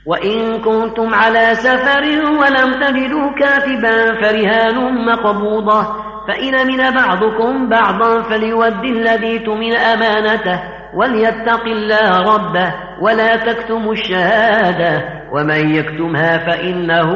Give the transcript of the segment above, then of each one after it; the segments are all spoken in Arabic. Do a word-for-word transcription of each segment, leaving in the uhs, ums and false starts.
وإن كنتم على سفر ولم تجدوا كاتبا فرهان مقبوضة، فإن من بعضكم بعضا فليؤد الذي اؤتمن أمانته وليتق الله ربه ولا تكتموا الشهادة ومن يكتمها فإنه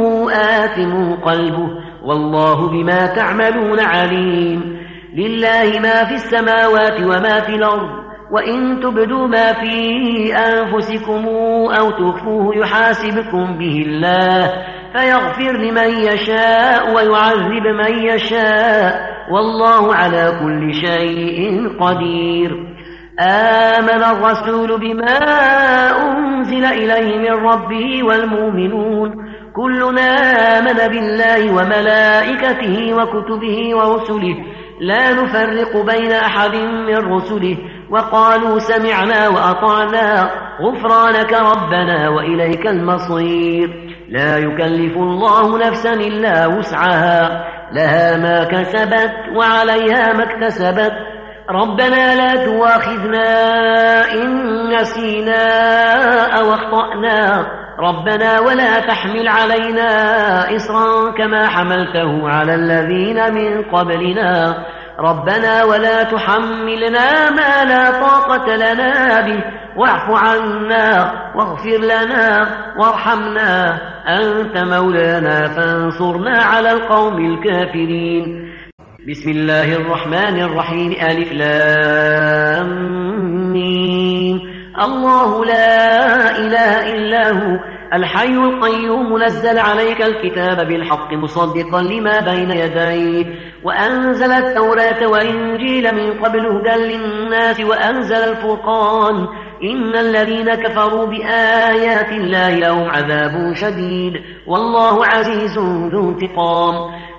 آثم قلبه والله بما تعملون عليم. لله ما في السماوات وما في الأرض، وإن تبدوا ما في أنفسكم أو تخفوه يحاسبكم به الله فيغفر لمن يشاء ويعذب من يشاء والله على كل شيء قدير. آمن الرسول بما أنزل إليه من ربه والمؤمنون كلنا آمن بالله وملائكته وكتبه ورسله لا نفرق بين أحد من رسله وقالوا سمعنا وأطعنا غفرانك ربنا وإليك المصير. لا يكلف الله نفسا إلا وسعها لها ما كسبت وعليها ما اكتسبت ربنا لا تواخذنا إن نسينا أو أخطأنا ربنا ولا تحمل علينا إصرا كما حملته على الذين من قبلنا ربنا ولا تحملنا ما لا طاقة لنا به واعف عنا واغفر لنا وارحمنا أنت مولانا فانصرنا على القوم الكافرين. بسم الله الرحمن الرحيم. ألف لام ميم. الله لا إله إلا هو الحي القيوم نزل عليك الكتاب بالحق مصدقا لما بين يديه وأنزل التوراة والإنجيل من قبل هدى للناس وأنزل الفرقان إن الذين كفروا بآيات الله لهم عذاب شديد والله عزيز ذو انتقام.